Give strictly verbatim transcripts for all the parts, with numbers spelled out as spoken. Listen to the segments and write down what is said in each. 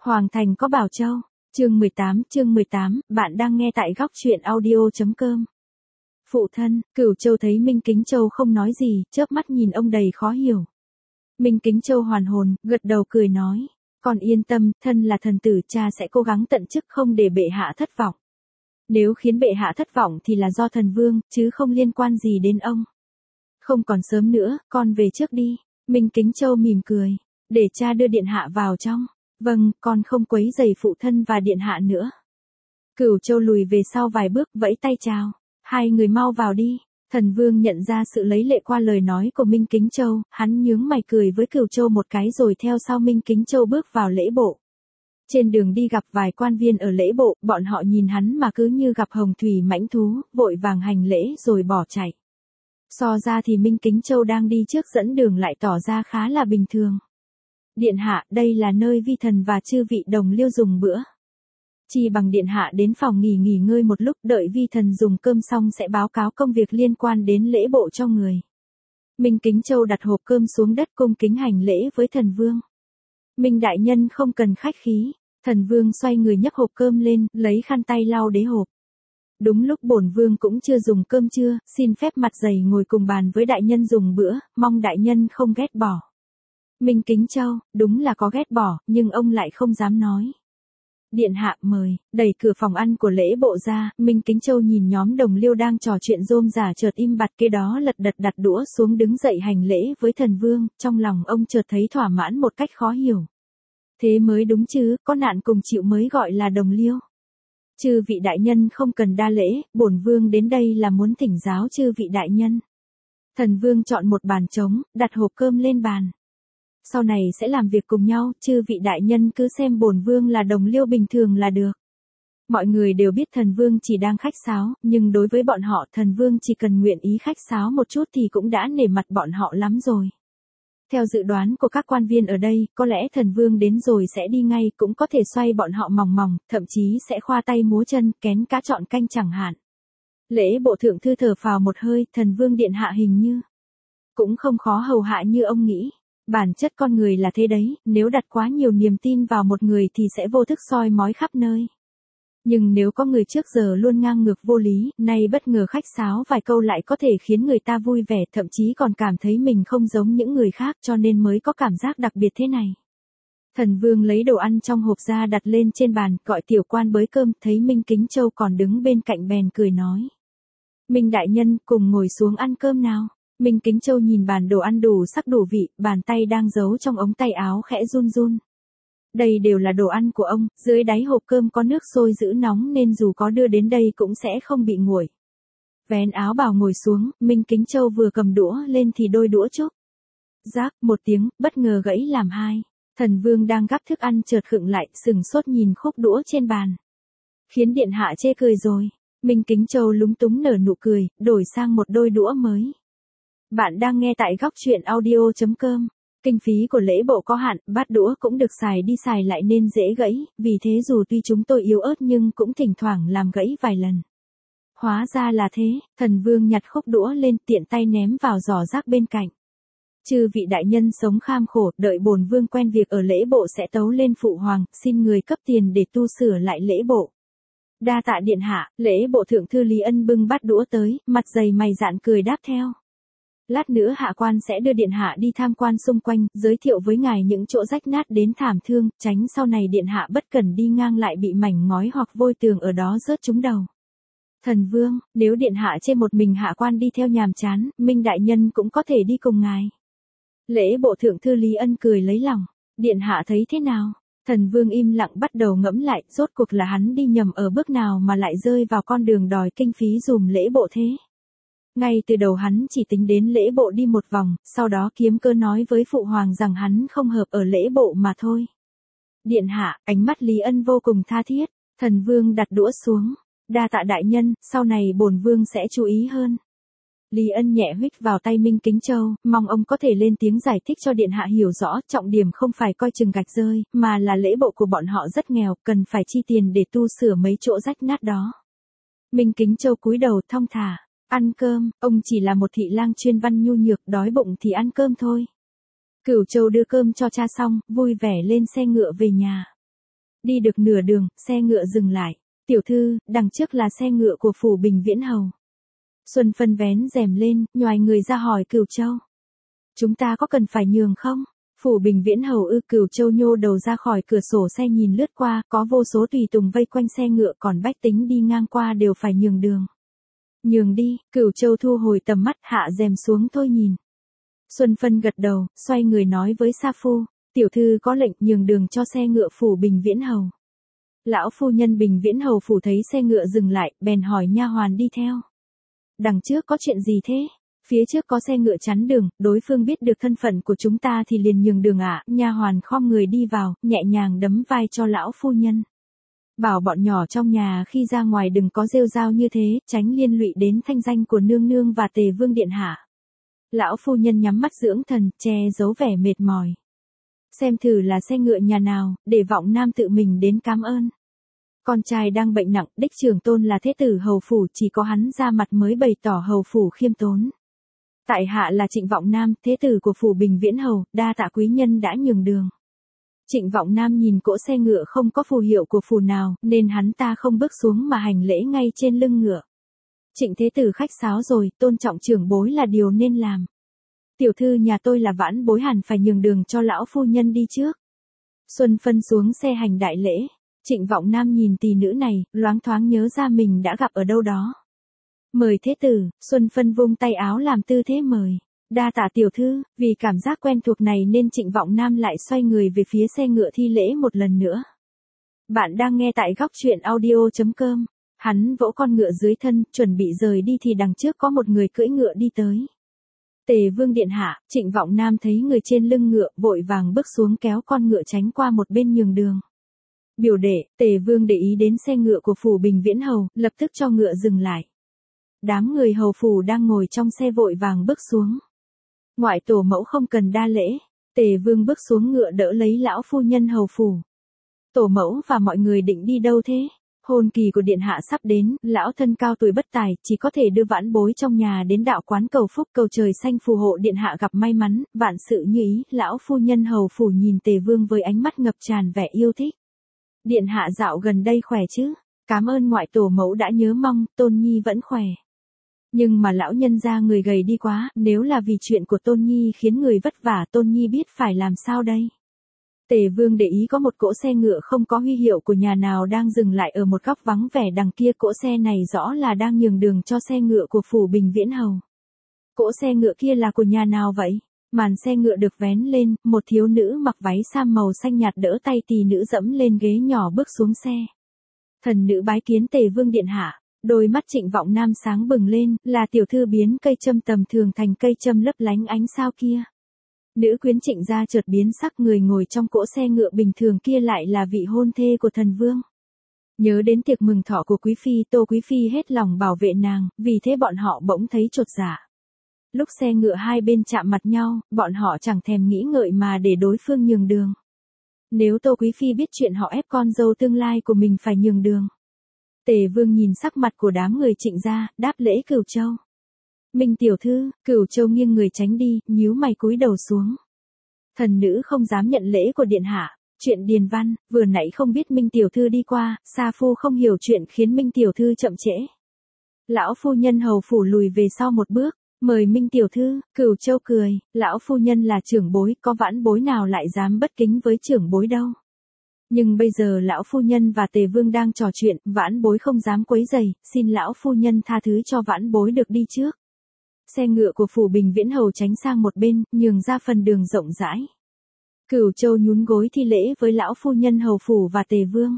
Hoàng thành có bảo châu. Chương mười tám, chương mười tám, bạn đang nghe tại góc truyện audio chấm com. Phụ thân, Cửu Châu thấy Minh Kính Châu không nói gì, chớp mắt nhìn ông đầy khó hiểu. Minh Kính Châu hoàn hồn, gật đầu cười nói, con yên tâm, thân là thần tử, cha sẽ cố gắng tận chức không để bệ hạ thất vọng. Nếu khiến bệ hạ thất vọng thì là do thần vương, chứ không liên quan gì đến ông. Không còn sớm nữa, con về trước đi. Minh Kính Châu mỉm cười, để cha đưa điện hạ vào trong. Vâng, con không quấy rầy phụ thân và điện hạ nữa. Cửu Châu lùi về sau vài bước, vẫy tay chào. Hai người mau vào đi. Thần vương nhận ra sự lấy lệ qua lời nói của Minh Kính Châu, hắn nhướng mày cười với Cửu Châu một cái rồi theo sau Minh Kính Châu bước vào lễ bộ. Trên đường đi gặp vài quan viên ở lễ bộ, bọn họ nhìn hắn mà cứ như gặp hồng thủy mãnh thú, vội vàng hành lễ rồi bỏ chạy. So ra thì Minh Kính Châu đang đi trước dẫn đường lại tỏ ra khá là bình thường. Điện hạ, đây là nơi vi thần và chư vị đồng liêu dùng bữa. Chỉ bằng điện hạ đến phòng nghỉ nghỉ ngơi một lúc, đợi vi thần dùng cơm xong sẽ báo cáo công việc liên quan đến lễ bộ cho người. Minh Kính Châu đặt hộp cơm xuống đất cung kính hành lễ với thần vương. Minh đại nhân không cần khách khí. Thần vương xoay người nhấc hộp cơm lên, lấy khăn tay lau đế hộp. Đúng lúc bổn vương cũng chưa dùng cơm trưa, xin phép mặt dày ngồi cùng bàn với đại nhân dùng bữa, mong đại nhân không ghét bỏ. Minh Kính Châu, đúng là có ghét bỏ, nhưng ông lại không dám nói. Điện hạ mời, đẩy cửa phòng ăn của lễ bộ ra, Minh Kính Châu nhìn nhóm đồng liêu đang trò chuyện rôm rả chợt im bặt, kế đó lật đật đặt đũa xuống đứng dậy hành lễ với thần vương, trong lòng ông chợt thấy thỏa mãn một cách khó hiểu. Thế mới đúng chứ, có nạn cùng chịu mới gọi là đồng liêu. Chư vị đại nhân không cần đa lễ, bổn vương đến đây là muốn thỉnh giáo chư vị đại nhân. Thần vương chọn một bàn trống, đặt hộp cơm lên bàn. Sau này sẽ làm việc cùng nhau, chư vị đại nhân cứ xem bổn vương là đồng liêu bình thường là được. Mọi người đều biết thần vương chỉ đang khách sáo, nhưng đối với bọn họ thần vương chỉ cần nguyện ý khách sáo một chút thì cũng đã nể mặt bọn họ lắm rồi. Theo dự đoán của các quan viên ở đây, có lẽ thần vương đến rồi sẽ đi ngay, cũng có thể xoay bọn họ mòng mòng, thậm chí sẽ khoa tay múa chân, kén cá chọn canh chẳng hạn. Lễ bộ thượng thư thở phào một hơi, thần vương điện hạ hình như cũng không khó hầu hạ như ông nghĩ. Bản chất con người là thế đấy, nếu đặt quá nhiều niềm tin vào một người thì sẽ vô thức soi mói khắp nơi. Nhưng nếu có người trước giờ luôn ngang ngược vô lý, nay bất ngờ khách sáo vài câu lại có thể khiến người ta vui vẻ, thậm chí còn cảm thấy mình không giống những người khác, cho nên mới có cảm giác đặc biệt thế này. Thần vương lấy đồ ăn trong hộp ra đặt lên trên bàn, gọi tiểu quan bới cơm, thấy Minh Kính Châu còn đứng bên cạnh bèn cười nói. Minh đại nhân, cùng ngồi xuống ăn cơm nào. Minh Kính Châu nhìn bàn đồ ăn đủ sắc đủ vị, bàn tay đang giấu trong ống tay áo khẽ run run. Đây đều là đồ ăn của ông, dưới đáy hộp cơm có nước sôi giữ nóng nên dù có đưa đến đây cũng sẽ không bị nguội. Vén áo bào ngồi xuống, Minh Kính Châu vừa cầm đũa lên thì đôi đũa chốc. Rác, một tiếng, bất ngờ gãy làm hai. Thần vương đang gắp thức ăn chợt khựng lại, sừng sốt nhìn khúc đũa trên bàn. Khiến điện hạ chê cười rồi. Minh Kính Châu lúng túng nở nụ cười, đổi sang một đôi đũa mới. Bạn đang nghe tại góc truyện audio chấm com. Kinh phí của lễ bộ có hạn, bát đũa cũng được xài đi xài lại nên dễ gãy, vì thế dù tuy chúng tôi yếu ớt nhưng cũng thỉnh thoảng làm gãy vài lần. Hóa ra là thế, thần vương nhặt khúc đũa lên tiện tay ném vào giỏ rác bên cạnh. Chư vị đại nhân sống kham khổ, đợi bổn vương quen việc ở lễ bộ sẽ tấu lên phụ hoàng, xin người cấp tiền để tu sửa lại lễ bộ. Đa tạ điện hạ, lễ bộ thượng thư Lý Ân bưng bát đũa tới, mặt dày mày dạn cười đáp theo. Lát nữa hạ quan sẽ đưa điện hạ đi tham quan xung quanh, giới thiệu với ngài những chỗ rách nát đến thảm thương, tránh sau này điện hạ bất cẩn đi ngang lại bị mảnh ngói hoặc vôi tường ở đó rớt trúng đầu. Thần vương, nếu điện hạ chê một mình hạ quan đi theo nhàm chán, Minh đại nhân cũng có thể đi cùng ngài. Lễ bộ thượng thư Lý Ân cười lấy lòng, điện hạ thấy thế nào? Thần vương im lặng bắt đầu ngẫm lại, rốt cuộc là hắn đi nhầm ở bước nào mà lại rơi vào con đường đòi kinh phí dùm lễ bộ thế. Ngay từ đầu hắn chỉ tính đến lễ bộ đi một vòng, sau đó kiếm cơ nói với phụ hoàng rằng hắn không hợp ở lễ bộ mà thôi. Điện hạ, ánh mắt Lý Ân vô cùng tha thiết, thần vương đặt đũa xuống. Đa tạ đại nhân, sau này bổn vương sẽ chú ý hơn. Lý Ân nhẹ huých vào tay Minh Kính Châu, mong ông có thể lên tiếng giải thích cho điện hạ hiểu rõ, trọng điểm không phải coi chừng gạch rơi, mà là lễ bộ của bọn họ rất nghèo, cần phải chi tiền để tu sửa mấy chỗ rách nát đó. Minh Kính Châu cúi đầu thong thả. Ăn cơm, ông chỉ là một thị lang chuyên văn nhu nhược, đói bụng thì ăn cơm thôi. Cửu Châu đưa cơm cho cha xong, vui vẻ lên xe ngựa về nhà. Đi được nửa đường, xe ngựa dừng lại. Tiểu thư, đằng trước là xe ngựa của phủ Bình Viễn Hầu. Xuân Phân vén rèm lên, nhoài người ra hỏi Cửu Châu. Chúng ta có cần phải nhường không? Phủ Bình Viễn Hầu ư? Cửu Châu nhô đầu ra khỏi cửa sổ xe nhìn lướt qua, có vô số tùy tùng vây quanh xe ngựa, còn bách tính đi ngang qua đều phải nhường đường. Nhường đi. Cửu Châu thu hồi tầm mắt, hạ rèm xuống thôi nhìn. Xuân Phân gật đầu, xoay người nói với Sa Phu, tiểu thư có lệnh nhường đường cho xe ngựa phủ Bình Viễn Hầu. Lão phu nhân Bình Viễn Hầu phủ thấy xe ngựa dừng lại, bèn hỏi nha hoàn đi theo. Đằng trước có chuyện gì thế? Phía trước có xe ngựa chắn đường, đối phương biết được thân phận của chúng ta thì liền nhường đường ạ. À. Nha hoàn khom người đi vào, nhẹ nhàng đấm vai cho lão phu nhân. Bảo bọn nhỏ trong nhà khi ra ngoài đừng có rêu rao như thế, tránh liên lụy đến thanh danh của nương nương và Tề Vương điện hạ. Lão phu nhân nhắm mắt dưỡng thần, che giấu vẻ mệt mỏi. Xem thử là xe ngựa nhà nào, để Vọng Nam tự mình đến cám ơn. Con trai đang bệnh nặng, đích trưởng tôn là thế tử hầu phủ, chỉ có hắn ra mặt mới bày tỏ hầu phủ khiêm tốn. Tại hạ là Trịnh Vọng Nam, thế tử của phủ Bình Viễn Hầu, đa tạ quý nhân đã nhường đường. Trịnh Vọng Nam nhìn cỗ xe ngựa không có phù hiệu của phủ nào, nên hắn ta không bước xuống mà hành lễ ngay trên lưng ngựa. Trịnh thế tử khách sáo rồi, tôn trọng trưởng bối là điều nên làm. Tiểu thư nhà tôi là vãn bối, hẳn phải nhường đường cho lão phu nhân đi trước. Xuân Phân xuống xe hành đại lễ. Trịnh Vọng Nam nhìn tỷ nữ này, loáng thoáng nhớ ra mình đã gặp ở đâu đó. Mời thế tử. Xuân Phân vung tay áo làm tư thế mời. Đa tạ tiểu thư. Vì cảm giác quen thuộc này nên Trịnh Vọng Nam lại xoay người về phía xe ngựa thi lễ một lần nữa. Bạn đang nghe tại góc truyện audio chấm com. Hắn vỗ con ngựa dưới thân, chuẩn bị rời đi thì đằng trước có một người cưỡi ngựa đi tới. Tề Vương điện hạ. Trịnh Vọng Nam thấy người trên lưng ngựa, vội vàng bước xuống kéo con ngựa tránh qua một bên nhường đường. Biểu đệ. Tề Vương để ý đến xe ngựa của phủ Bình Viễn Hầu, lập tức cho ngựa dừng lại. Đám người hầu phủ đang ngồi trong xe vội vàng bước xuống. Ngoại tổ mẫu không cần đa lễ. Tề Vương bước xuống ngựa đỡ lấy lão phu nhân hầu phủ. Tổ mẫu và mọi người định đi đâu thế? Hôn kỳ của điện hạ sắp đến, lão thân cao tuổi bất tài, chỉ có thể đưa vãn bối trong nhà đến đạo quán cầu phúc, cầu trời xanh phù hộ điện hạ gặp may mắn, vạn sự như ý. Lão phu nhân hầu phủ nhìn Tề Vương với ánh mắt ngập tràn vẻ yêu thích. Điện hạ dạo gần đây khỏe chứ? Cảm ơn ngoại tổ mẫu đã nhớ mong, Tôn Nhi vẫn khỏe. Nhưng mà lão nhân gia người gầy đi quá, nếu là vì chuyện của Tôn Nhi khiến người vất vả, Tôn Nhi biết phải làm sao đây? Tề Vương để ý có một cỗ xe ngựa không có huy hiệu của nhà nào đang dừng lại ở một góc vắng vẻ, đằng kia cỗ xe này rõ là đang nhường đường cho xe ngựa của phủ Bình Viễn Hầu. Cỗ xe ngựa kia là của nhà nào vậy? Màn xe ngựa được vén lên, một thiếu nữ mặc váy sam màu xanh nhạt đỡ tay tỷ nữ dẫm lên ghế nhỏ bước xuống xe. Thần nữ bái kiến Tề Vương điện hạ. Đôi mắt Trịnh Vọng Nam sáng bừng lên, là tiểu thư biến cây châm tầm thường thành cây châm lấp lánh ánh sao kia. Nữ quyến Trịnh gia chợt biến sắc, người ngồi trong cỗ xe ngựa bình thường kia lại là vị hôn thê của thần vương. Nhớ đến tiệc mừng thọ của quý phi, Tô quý phi hết lòng bảo vệ nàng, vì thế bọn họ bỗng thấy chột dạ. Lúc xe ngựa hai bên chạm mặt nhau, bọn họ chẳng thèm nghĩ ngợi mà để đối phương nhường đường. Nếu Tô quý phi biết chuyện họ ép con dâu tương lai của mình phải nhường đường. Tề Vương nhìn sắc mặt của đám người Trịnh gia, đáp lễ Cửu Châu. Minh tiểu thư. Cửu Châu nghiêng người tránh đi, nhíu mày cúi đầu xuống. Thần nữ không dám nhận lễ của điện hạ. Chuyện điền văn, vừa nãy không biết Minh tiểu thư đi qua, Sa Phu không hiểu chuyện khiến Minh tiểu thư chậm trễ. Lão phu nhân hầu phủ lùi về sau một bước, mời Minh tiểu thư. Cửu Châu cười, lão phu nhân là trưởng bối, có vãn bối nào lại dám bất kính với trưởng bối đâu. Nhưng bây giờ lão phu nhân và Tề Vương đang trò chuyện, vãn bối không dám quấy rầy, xin lão phu nhân tha thứ cho vãn bối được đi trước. Xe ngựa của phủ Bình Viễn Hầu tránh sang một bên, nhường ra phần đường rộng rãi. Cửu Châu nhún gối thi lễ với lão phu nhân hầu phủ và Tề Vương.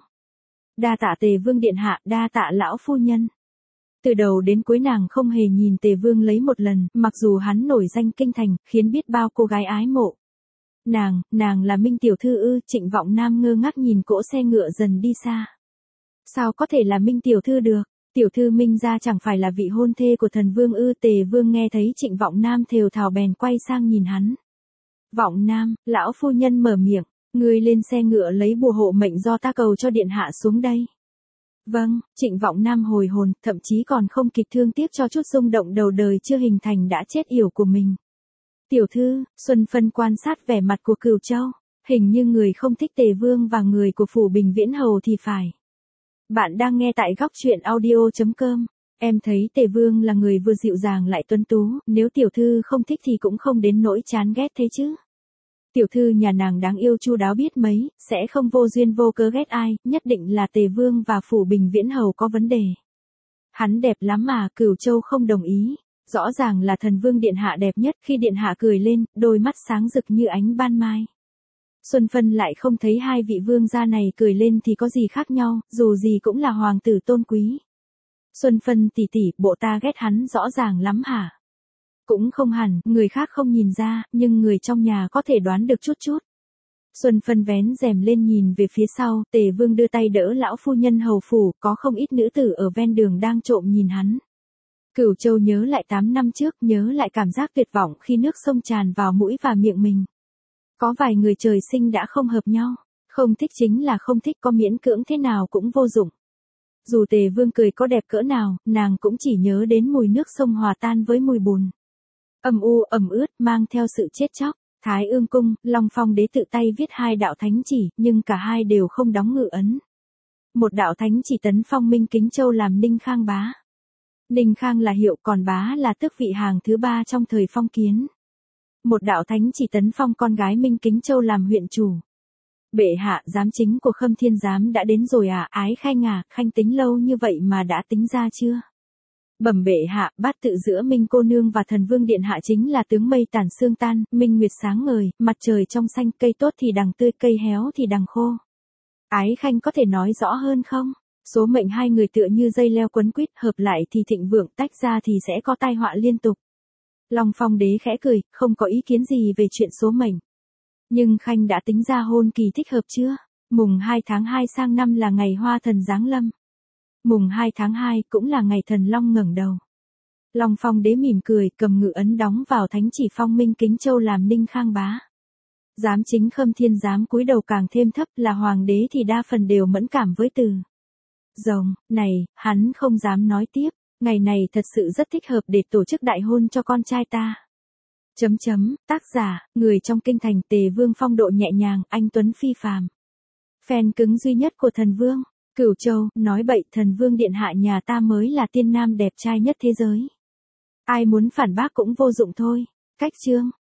Đa tạ Tề Vương điện hạ, đa tạ lão phu nhân. Từ đầu đến cuối nàng không hề nhìn Tề Vương lấy một lần, mặc dù hắn nổi danh kinh thành, khiến biết bao cô gái ái mộ. Nàng, nàng là Minh tiểu thư ư? Trịnh Vọng Nam ngơ ngác nhìn cỗ xe ngựa dần đi xa. Sao có thể là Minh tiểu thư được? Tiểu thư Minh gia chẳng phải là vị hôn thê của thần vương ư? Tề Vương nghe thấy Trịnh Vọng Nam thều thào bèn quay sang nhìn hắn. Vọng Nam, lão phu nhân mở miệng, ngươi lên xe ngựa lấy bùa hộ mệnh do ta cầu cho điện hạ xuống đây. Vâng. Trịnh Vọng Nam hồi hồn, thậm chí còn không kịp thương tiếc cho chút rung động đầu đời chưa hình thành đã chết yểu của mình. Tiểu thư. Xuân Phân quan sát vẻ mặt của Cửu Châu. Hình như người không thích Tề Vương và người của phủ Bình Viễn Hầu thì phải. Bạn đang nghe tại góc chuyện audio chấm com. Em thấy Tề Vương là người vừa dịu dàng lại tuấn tú, nếu tiểu thư không thích thì cũng không đến nỗi chán ghét thế chứ. Tiểu thư nhà nàng đáng yêu chu đáo biết mấy, sẽ không vô duyên vô cớ ghét ai, nhất định là Tề Vương và phủ Bình Viễn Hầu có vấn đề. Hắn đẹp lắm mà, Cửu Châu không đồng ý. Rõ ràng là thần vương điện hạ đẹp nhất, khi điện hạ cười lên, đôi mắt sáng rực như ánh ban mai. Xuân Phân lại không thấy hai vị vương gia này cười lên thì có gì khác nhau, dù gì cũng là hoàng tử tôn quý. Xuân Phân tỷ tỷ, bộ ta ghét hắn rõ ràng lắm hả? Cũng không hẳn, người khác không nhìn ra, nhưng người trong nhà có thể đoán được chút chút. Xuân Phân vén rèm lên nhìn về phía sau, Tề Vương đưa tay đỡ lão phu nhân hầu phủ, có không ít nữ tử ở ven đường đang trộm nhìn hắn. Cửu Châu nhớ lại tám năm trước, nhớ lại cảm giác tuyệt vọng khi nước sông tràn vào mũi và miệng mình. Có vài người trời sinh đã không hợp nhau, không thích chính là không thích, có miễn cưỡng thế nào cũng vô dụng. Dù Tề Vương cười có đẹp cỡ nào, nàng cũng chỉ nhớ đến mùi nước sông hòa tan với mùi bùn. Âm u, ẩm ướt, mang theo sự chết chóc. Thái Ương Cung, Long Phong đế tự tay viết hai đạo thánh chỉ, nhưng cả hai đều không đóng ngự ấn. Một đạo thánh chỉ tấn phong Minh Kính Châu làm Ninh Khang bá. Ninh Khang là hiệu, còn bá là tước vị hàng thứ ba trong thời phong kiến. Một đạo thánh chỉ tấn phong con gái Minh Kính Châu làm huyện chủ. Bệ hạ, giám chính của Khâm Thiên giám đã đến rồi à? Ái Khanh à, Khanh tính lâu như vậy mà đã tính ra chưa? Bẩm bệ hạ, bát tự giữa Minh cô nương và thần vương điện hạ chính là tướng mây tản sương tan, minh nguyệt sáng ngời, mặt trời trong xanh, cây tốt thì đằng tươi, cây héo thì đằng khô. Ái Khanh có thể nói rõ hơn không? Số mệnh hai người tựa như dây leo quấn quýt, hợp lại thì thịnh vượng, tách ra thì sẽ có tai họa liên tục. Long Phong đế khẽ cười, không có ý kiến gì về chuyện số mệnh. Nhưng Khanh đã tính ra hôn kỳ thích hợp chưa? Mùng hai tháng hai sang năm là ngày hoa thần giáng lâm. Mùng hai tháng hai cũng là ngày thần long ngẩng đầu. Long Phong đế mỉm cười, cầm ngự ấn đóng vào thánh chỉ phong Minh Kính Châu làm Ninh Khang bá. Giám chính Khâm Thiên giám cúi đầu càng thêm thấp, là hoàng đế thì đa phần đều mẫn cảm với từ rồng này, hắn không dám nói tiếp, ngày này thật sự rất thích hợp để tổ chức đại hôn cho con trai ta. Chấm chấm, tác giả, người trong kinh thành. Tề Vương phong độ nhẹ nhàng, anh tuấn phi phàm. Fan cứng duy nhất của thần vương. Cửu Châu, nói bậy, thần vương điện hạ nhà ta mới là tiên nam đẹp trai nhất thế giới. Ai muốn phản bác cũng vô dụng thôi. Cách chương.